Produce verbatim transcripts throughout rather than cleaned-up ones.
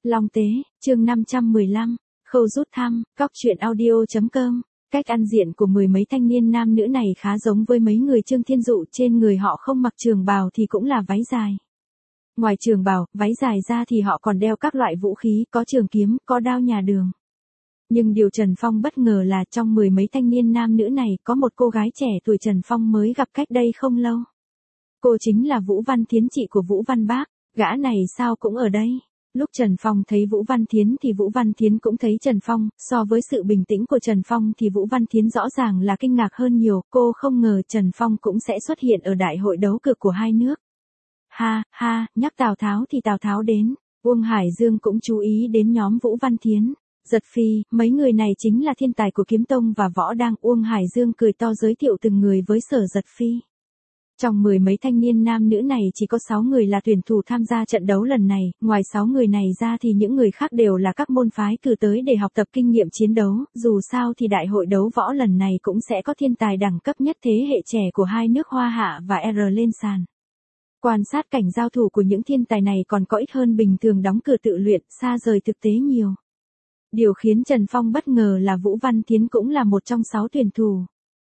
Long Tế, chương năm trăm mười lăm, khâu rút thăm, cóc truyện audio.com. Cách ăn diện của mười mấy thanh niên nam nữ này khá giống với mấy người Trương Thiên Dụ, trên người họ không mặc trường bào thì cũng là váy dài. Ngoài trường bào, váy dài ra thì họ còn đeo các loại vũ khí, có trường kiếm, có đao nhà đường. Nhưng điều Trần Phong bất ngờ là trong mười mấy thanh niên nam nữ này có một cô gái trẻ tuổi Trần Phong mới gặp cách đây không lâu. Cô chính là Vũ Văn Thiến, chị của Vũ Văn Bác, gã này sao cũng ở đây. Lúc Trần Phong thấy Vũ Văn Thiến thì Vũ Văn Thiến cũng thấy Trần Phong, so với sự bình tĩnh của Trần Phong thì Vũ Văn Thiến rõ ràng là kinh ngạc hơn nhiều, cô không ngờ Trần Phong cũng sẽ xuất hiện ở đại hội đấu cược của hai nước. Ha, ha, nhắc Tào Tháo thì Tào Tháo đến, Uông Hải Dương cũng chú ý đến nhóm Vũ Văn Thiến. Giật Phi, mấy người này chính là thiên tài của Kiếm Tông và Võ Đang. Uông Hải Dương cười to giới thiệu từng người với Sở Giật Phi. Trong mười mấy thanh niên nam nữ này chỉ có sáu người là tuyển thủ tham gia trận đấu lần này, ngoài sáu người này ra thì những người khác đều là các môn phái cử tới để học tập kinh nghiệm chiến đấu, dù sao thì đại hội đấu võ lần này cũng sẽ có thiên tài đẳng cấp nhất thế hệ trẻ của hai nước Hoa Hạ và R lên sàn. Quan sát cảnh giao thủ của những thiên tài này còn có ít hơn bình thường đóng cửa tự luyện, xa rời thực tế nhiều. Điều khiến Trần Phong bất ngờ là Vũ Văn Thiến cũng là một trong sáu tuyển thủ.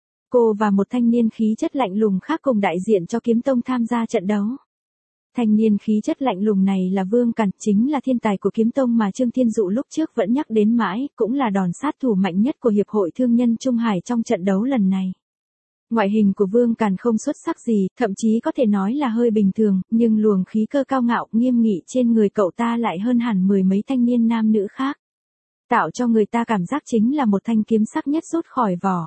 Cô và một thanh niên khí chất lạnh lùng khác cùng đại diện cho Kiếm Tông tham gia trận đấu. Thanh niên khí chất lạnh lùng này là Vương Càn, chính là thiên tài của Kiếm Tông mà Trương Thiên Dụ lúc trước vẫn nhắc đến mãi, cũng là đòn sát thủ mạnh nhất của Hiệp hội Thương nhân Trung Hải trong trận đấu lần này. Ngoại hình của Vương Càn không xuất sắc gì, thậm chí có thể nói là hơi bình thường, nhưng luồng khí cơ cao ngạo, nghiêm nghị trên người cậu ta lại hơn hẳn mười mấy thanh niên nam nữ khác. Tạo cho người ta cảm giác chính là một thanh kiếm sắc nhất rút khỏi vỏ.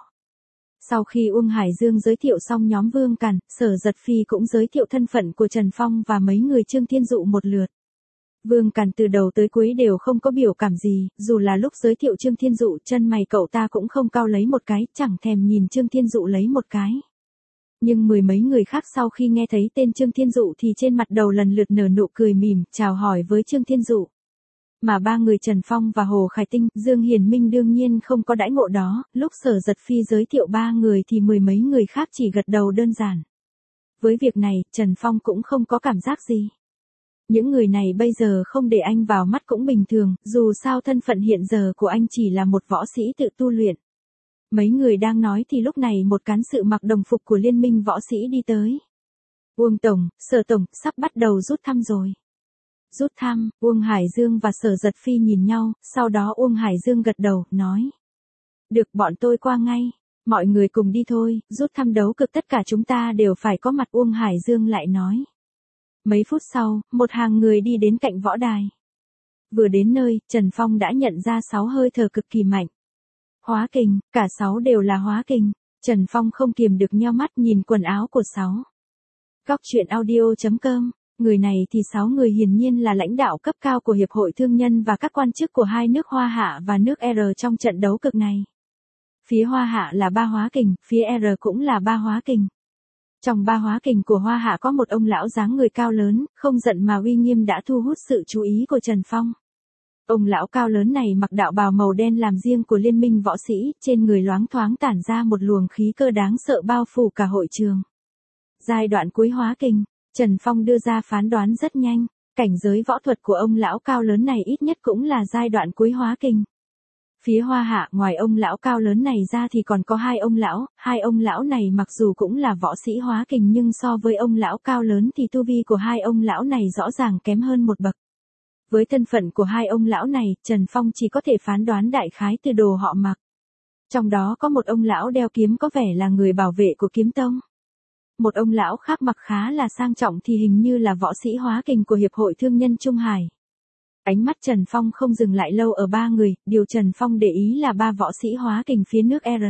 Sau khi Uông Hải Dương giới thiệu xong nhóm Vương Càn, Sở Giật Phi cũng giới thiệu thân phận của Trần Phong và mấy người Trương Thiên Dụ một lượt. Vương Càn từ đầu tới cuối đều không có biểu cảm gì, dù là lúc giới thiệu Trương Thiên Dụ, chân mày cậu ta cũng không cau lấy một cái, chẳng thèm nhìn Trương Thiên Dụ lấy một cái. Nhưng mười mấy người khác sau khi nghe thấy tên Trương Thiên Dụ thì trên mặt đầu lần lượt nở nụ cười mỉm, chào hỏi với Trương Thiên Dụ. Mà ba người Trần Phong và Hồ Khải Tinh, Dương Hiền Minh đương nhiên không có đãi ngộ đó, lúc Sở Giật Phi giới thiệu ba người thì mười mấy người khác chỉ gật đầu đơn giản. Với việc này, Trần Phong cũng không có cảm giác gì. Những người này bây giờ không để anh vào mắt cũng bình thường, dù sao thân phận hiện giờ của anh chỉ là một võ sĩ tự tu luyện. Mấy người đang nói thì lúc này một cán sự mặc đồng phục của Liên minh võ sĩ đi tới. Uông Tổng, Sở Tổng, sắp bắt đầu rút thăm rồi. Rút thăm, Uông Hải Dương và Sở Giật Phi nhìn nhau, sau đó Uông Hải Dương gật đầu, nói. Được, bọn tôi qua ngay, mọi người cùng đi thôi, rút thăm đấu cực tất cả chúng ta đều phải có mặt. Uông Hải Dương lại nói. Mấy phút sau, một hàng người đi đến cạnh võ đài. Vừa đến nơi, Trần Phong đã nhận ra sáu hơi thở cực kỳ mạnh. Hóa kình, cả sáu đều là hóa kình. Trần Phong không kiềm được nheo mắt nhìn quần áo của sáu. Cóc truyện audio.com. Người này thì sáu người hiển nhiên là lãnh đạo cấp cao của Hiệp hội Thương nhân và các quan chức của hai nước Hoa Hạ và nước R trong trận đấu cực này. Phía Hoa Hạ là ba hóa kình, phía R cũng là ba hóa kình. Trong ba hóa kình của Hoa Hạ có một ông lão dáng người cao lớn, không giận mà uy nghiêm đã thu hút sự chú ý của Trần Phong. Ông lão cao lớn này mặc đạo bào màu đen làm riêng của Liên minh võ sĩ, trên người loáng thoáng tản ra một luồng khí cơ đáng sợ bao phủ cả hội trường. Giai đoạn cuối hóa kình, Trần Phong đưa ra phán đoán rất nhanh, cảnh giới võ thuật của ông lão cao lớn này ít nhất cũng là giai đoạn cuối hóa kình. Phía Hoa Hạ ngoài ông lão cao lớn này ra thì còn có hai ông lão, hai ông lão này mặc dù cũng là võ sĩ hóa kình nhưng so với ông lão cao lớn thì tu vi của hai ông lão này rõ ràng kém hơn một bậc. Với thân phận của hai ông lão này, Trần Phong chỉ có thể phán đoán đại khái từ đồ họ mặc. Trong đó có một ông lão đeo kiếm có vẻ là người bảo vệ của Kiếm Tông. Một ông lão khác mặc khá là sang trọng thì hình như là võ sĩ hóa kình của Hiệp hội Thương nhân Trung Hải. Ánh mắt Trần Phong không dừng lại lâu ở ba người, điều Trần Phong để ý là ba võ sĩ hóa kình phía nước R.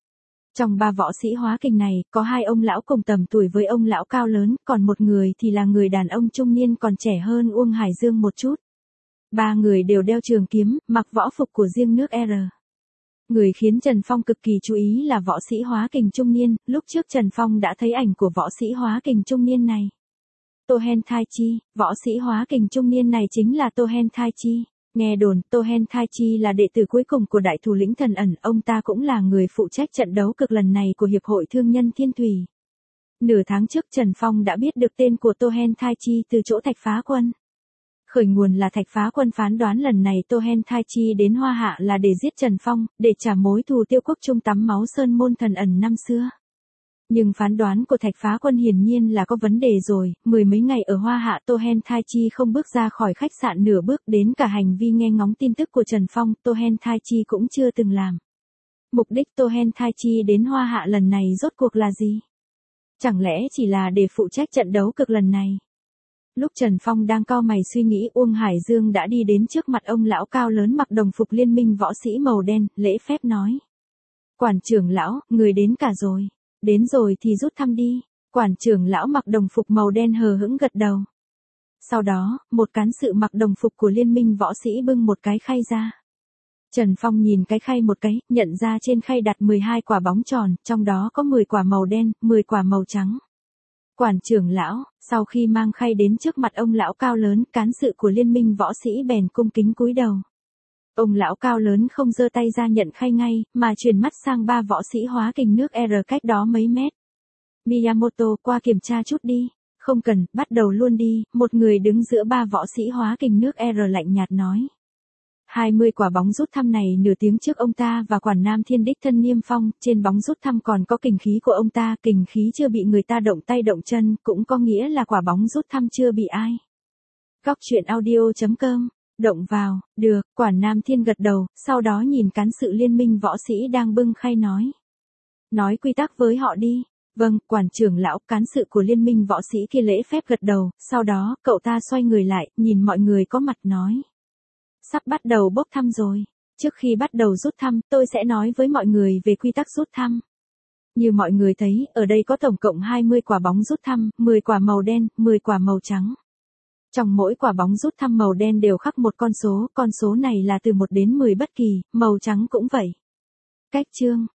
Trong ba võ sĩ hóa kình này, có hai ông lão cùng tầm tuổi với ông lão cao lớn, còn một người thì là người đàn ông trung niên còn trẻ hơn Uông Hải Dương một chút. Ba người đều đeo trường kiếm, mặc võ phục của riêng nước R. Người khiến Trần Phong cực kỳ chú ý là võ sĩ hóa kình trung niên, lúc trước Trần Phong đã thấy ảnh của võ sĩ hóa kình trung niên này. Tohen Tai Chi, võ sĩ hóa kình trung niên này chính là Tohen Tai Chi. Nghe đồn, Tohen Tai Chi là đệ tử cuối cùng của đại thủ lĩnh Thần Ẩn, ông ta cũng là người phụ trách trận đấu cực lần này của Hiệp hội Thương nhân Thiên Thủy. Nửa tháng trước Trần Phong đã biết được tên của Tohen Tai Chi từ chỗ Thạch Phá Quân. Khởi nguồn là Thạch Phá Quân phán đoán lần này Tô Hen Thai Chi đến Hoa Hạ là để giết Trần Phong, để trả mối thù Tiêu Quốc Trung tắm máu sơn môn thần ẩn năm xưa. Nhưng phán đoán của Thạch Phá Quân hiển nhiên là có vấn đề rồi, mười mấy ngày ở Hoa Hạ Tô Hen Thai Chi không bước ra khỏi khách sạn nửa bước, đến cả hành vi nghe ngóng tin tức của Trần Phong, Tô Hen Thai Chi cũng chưa từng làm. Mục đích Tô Hen Thai Chi đến Hoa Hạ lần này rốt cuộc là gì? Chẳng lẽ chỉ là để phụ trách trận đấu cực lần này? Lúc Trần Phong đang cau mày suy nghĩ, Uông Hải Dương đã đi đến trước mặt ông lão cao lớn mặc đồng phục liên minh võ sĩ màu đen, lễ phép nói. Quản trưởng lão, người đến cả rồi. Đến rồi thì rút thăm đi. Quản trưởng lão mặc đồng phục màu đen hờ hững gật đầu. Sau đó, một cán sự mặc đồng phục của liên minh võ sĩ bưng một cái khay ra. Trần Phong nhìn cái khay một cái, nhận ra trên khay đặt mười hai quả bóng tròn, trong đó có mười quả màu đen, mười quả màu trắng. Quản trưởng lão, sau khi mang khay đến trước mặt ông lão cao lớn, cán sự của liên minh võ sĩ bèn cung kính cúi đầu. Ông lão cao lớn không giơ tay ra nhận khay ngay, mà chuyển mắt sang ba võ sĩ hóa kình nước R cách đó mấy mét. Miyamoto, qua kiểm tra chút đi. Không cần, bắt đầu luôn đi, một người đứng giữa ba võ sĩ hóa kình nước R lạnh nhạt nói. hai mươi quả bóng rút thăm này nửa tiếng trước ông ta và quản Nam Thiên đích thân niêm phong, trên bóng rút thăm còn có kình khí của ông ta, kình khí chưa bị người ta động tay động chân, cũng có nghĩa là quả bóng rút thăm chưa bị ai. Góc truyện audio chấm com, động vào, được, quản Nam Thiên gật đầu, sau đó nhìn cán sự liên minh võ sĩ đang bưng khay nói. Nói quy tắc với họ đi. Vâng, quản trưởng lão, cán sự của liên minh võ sĩ kia lễ phép gật đầu, sau đó, cậu ta xoay người lại, nhìn mọi người có mặt nói. Sắp bắt đầu bốc thăm rồi. Trước khi bắt đầu rút thăm, tôi sẽ nói với mọi người về quy tắc rút thăm. Như mọi người thấy, ở đây có tổng cộng hai mươi quả bóng rút thăm, mười quả màu đen, mười quả màu trắng. Trong mỗi quả bóng rút thăm màu đen đều khắc một con số, con số này là từ một đến mười bất kỳ, màu trắng cũng vậy. Cách chương